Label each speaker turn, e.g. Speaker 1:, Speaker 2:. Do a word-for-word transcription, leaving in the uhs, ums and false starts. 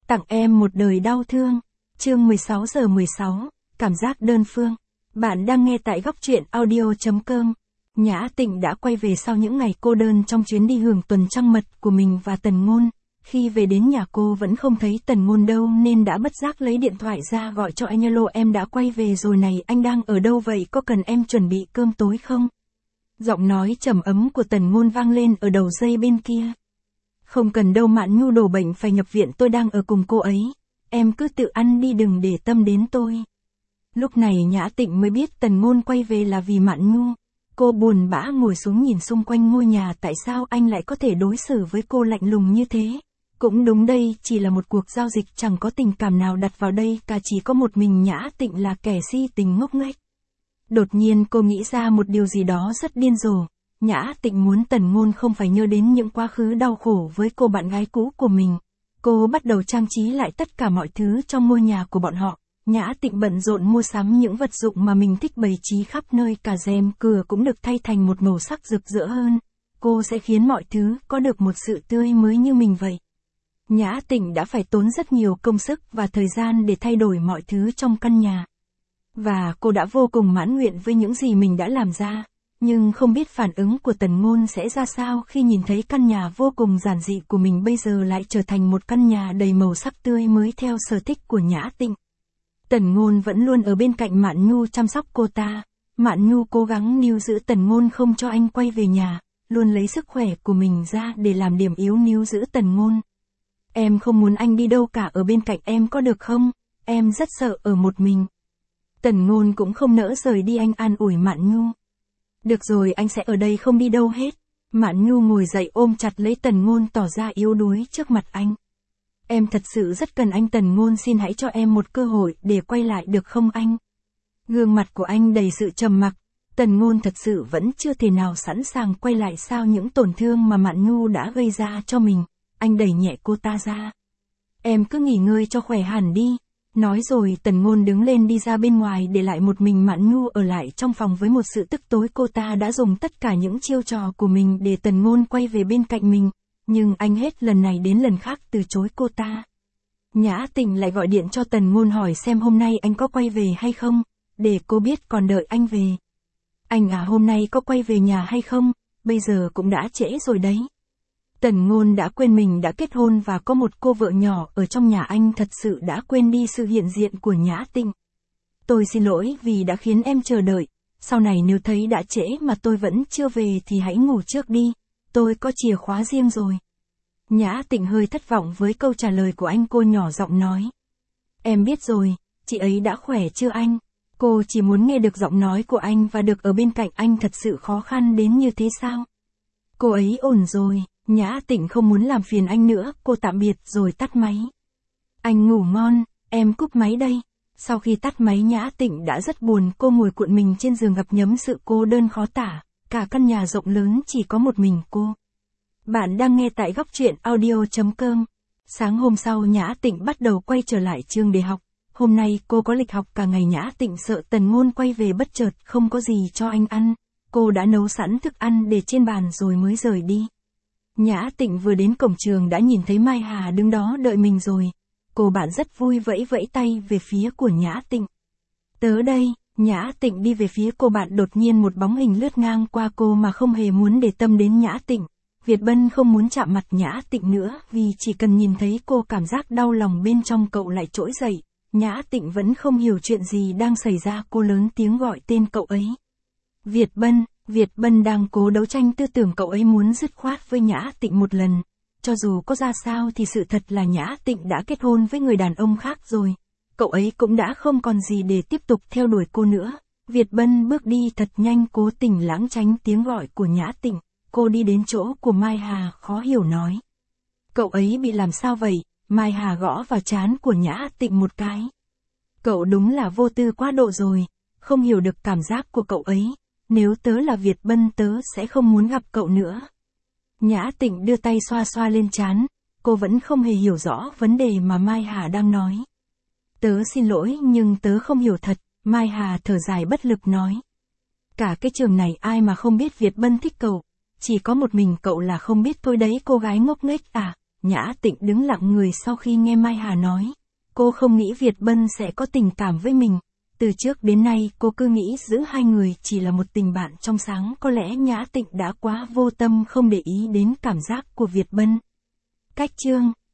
Speaker 1: Tặng em một đời đau thương. Chương mười sáu giờ mười sáu, cảm giác đơn phương. Bạn đang nghe tại góc truyện audio chấm com. Nhã Tịnh đã quay về sau những ngày cô đơn trong chuyến đi hưởng tuần trăng mật của mình và Tần Ngôn. Khi về đến nhà cô vẫn không thấy Tần Ngôn đâu nên đã bất giác lấy điện thoại ra gọi cho anh. Alo, em đã quay về rồi này, anh đang ở đâu vậy, có cần em chuẩn bị cơm tối không? Giọng nói trầm ấm của Tần Ngôn vang lên ở đầu dây bên kia. Không cần đâu, Mạn Nhu đổ bệnh phải nhập viện, tôi đang ở cùng cô ấy. Em cứ tự ăn đi, đừng để tâm đến tôi. Lúc này Nhã Tịnh mới biết Tần Ngôn quay về là vì Mạn Nhu. Cô buồn bã ngồi xuống nhìn xung quanh ngôi nhà, tại sao anh lại có thể đối xử với cô lạnh lùng như thế? Cũng đúng, đây chỉ là một cuộc giao dịch, chẳng có tình cảm nào đặt vào đây cả, chỉ có một mình Nhã Tịnh là kẻ si tình ngốc nghếch. Đột nhiên cô nghĩ ra một điều gì đó rất điên rồ. Nhã Tịnh muốn Tần Ngôn không phải nhớ đến những quá khứ đau khổ với cô bạn gái cũ của mình. Cô bắt đầu trang trí lại tất cả mọi thứ trong ngôi nhà của bọn họ. Nhã Tịnh bận rộn mua sắm những vật dụng mà mình thích, bày trí khắp nơi, cả rèm cửa cũng được thay thành một màu sắc rực rỡ hơn. Cô sẽ khiến mọi thứ có được một sự tươi mới như mình vậy. Nhã Tịnh đã phải tốn rất nhiều công sức và thời gian để thay đổi mọi thứ trong căn nhà. Và cô đã vô cùng mãn nguyện với những gì mình đã làm ra. Nhưng không biết phản ứng của Tần Ngôn sẽ ra sao khi nhìn thấy căn nhà vô cùng giản dị của mình bây giờ lại trở thành một căn nhà đầy màu sắc tươi mới theo sở thích của Nhã Tịnh. Tần Ngôn vẫn luôn ở bên cạnh Mạn Nhu chăm sóc cô ta. Mạn Nhu cố gắng níu giữ Tần Ngôn không cho anh quay về nhà, luôn lấy sức khỏe của mình ra để làm điểm yếu níu giữ Tần Ngôn. Em không muốn anh đi đâu cả, ở bên cạnh em có được không? Em rất sợ ở một mình. Tần Ngôn cũng không nỡ rời đi, anh an ủi Mạn Nhu. Được rồi, anh sẽ ở đây không đi đâu hết. Mạn Nhu ngồi dậy ôm chặt lấy Tần Ngôn, tỏ ra yếu đuối trước mặt anh. Em thật sự rất cần anh. Tần Ngôn, xin hãy cho em một cơ hội để quay lại được không anh? Gương mặt của anh đầy sự trầm mặc. Tần Ngôn thật sự vẫn chưa thể nào sẵn sàng quay lại sau những tổn thương mà Mạn Nhu đã gây ra cho mình. Anh đẩy nhẹ cô ta ra. Em cứ nghỉ ngơi cho khỏe hẳn đi. Nói rồi Tần Ngôn đứng lên đi ra bên ngoài, để lại một mình Mạn Nhu ở lại trong phòng với một sự tức tối. Cô ta đã dùng tất cả những chiêu trò của mình để Tần Ngôn quay về bên cạnh mình, nhưng anh hết lần này đến lần khác từ chối cô ta. Nhã Tịnh lại gọi điện cho Tần Ngôn hỏi xem hôm nay anh có quay về hay không, để cô biết còn đợi anh về. Anh à, hôm nay có quay về nhà hay không? Bây giờ cũng đã trễ rồi đấy. Tần Ngôn đã quên mình đã kết hôn và có một cô vợ nhỏ ở trong nhà, anh thật sự đã quên đi sự hiện diện của Nhã Tịnh. Tôi xin lỗi vì đã khiến em chờ đợi, sau này nếu thấy đã trễ mà tôi vẫn chưa về thì hãy ngủ trước đi, tôi có chìa khóa riêng rồi. Nhã Tịnh hơi thất vọng với câu trả lời của anh, cô nhỏ giọng nói. Em biết rồi, chị ấy đã khỏe chưa anh? Cô chỉ muốn nghe được giọng nói của anh và được ở bên cạnh anh, thật sự khó khăn đến như thế sao? Cô ấy ổn rồi. Nhã Tịnh không muốn làm phiền anh nữa, cô tạm biệt rồi tắt máy. Anh ngủ ngon, em cúp máy đây. Sau khi tắt máy, Nhã Tịnh đã rất buồn, cô ngồi cuộn mình trên giường gặp nhấm sự cô đơn khó tả, cả căn nhà rộng lớn chỉ có một mình cô. Bạn đang nghe tại góc truyện audio chấm com. Sáng hôm sau Nhã Tịnh bắt đầu quay trở lại trường để học. Hôm nay cô có lịch học cả ngày. Nhã Tịnh sợ Tần Ngôn quay về bất chợt không có gì cho anh ăn. Cô đã nấu sẵn thức ăn để trên bàn rồi mới rời đi. Nhã Tịnh vừa đến cổng trường đã nhìn thấy Mai Hà đứng đó đợi mình rồi. Cô bạn rất vui vẫy vẫy tay về phía của Nhã Tịnh. Tớ đây. Nhã Tịnh đi về phía cô bạn, đột nhiên một bóng hình lướt ngang qua cô mà không hề muốn để tâm đến Nhã Tịnh. Việt Bân không muốn chạm mặt Nhã Tịnh nữa vì chỉ cần nhìn thấy cô cảm giác đau lòng bên trong cậu lại trỗi dậy. Nhã Tịnh vẫn không hiểu chuyện gì đang xảy ra, cô lớn tiếng gọi tên cậu ấy. Việt Bân. Việt Bân đang cố đấu tranh tư tưởng, cậu ấy muốn dứt khoát với Nhã Tịnh một lần. Cho dù có ra sao thì sự thật là Nhã Tịnh đã kết hôn với người đàn ông khác rồi. Cậu ấy cũng đã không còn gì để tiếp tục theo đuổi cô nữa. Việt Bân bước đi thật nhanh, cố tình lảng tránh tiếng gọi của Nhã Tịnh. Cô đi đến chỗ của Mai Hà, khó hiểu nói. Cậu ấy bị làm sao vậy? Mai Hà gõ vào trán của Nhã Tịnh một cái. Cậu đúng là vô tư quá độ rồi, không hiểu được cảm giác của cậu ấy. Nếu tớ là Việt Bân tớ sẽ không muốn gặp cậu nữa. Nhã Tịnh đưa tay xoa xoa lên trán, cô vẫn không hề hiểu rõ vấn đề mà Mai Hà đang nói. Tớ xin lỗi nhưng tớ không hiểu thật, Mai Hà thở dài bất lực nói. Cả cái trường này ai mà không biết Việt Bân thích cậu, chỉ có một mình cậu là không biết thôi đấy. Cô gái ngốc nghếch à, Nhã Tịnh đứng lặng người sau khi nghe Mai Hà nói. Cô không nghĩ Việt Bân sẽ có tình cảm với mình. Từ trước đến nay cô cứ nghĩ giữa hai người chỉ là một tình bạn trong sáng. Có lẽ Nhã Tịnh đã quá vô tâm không để ý đến cảm giác của Việt Bân. Cách chương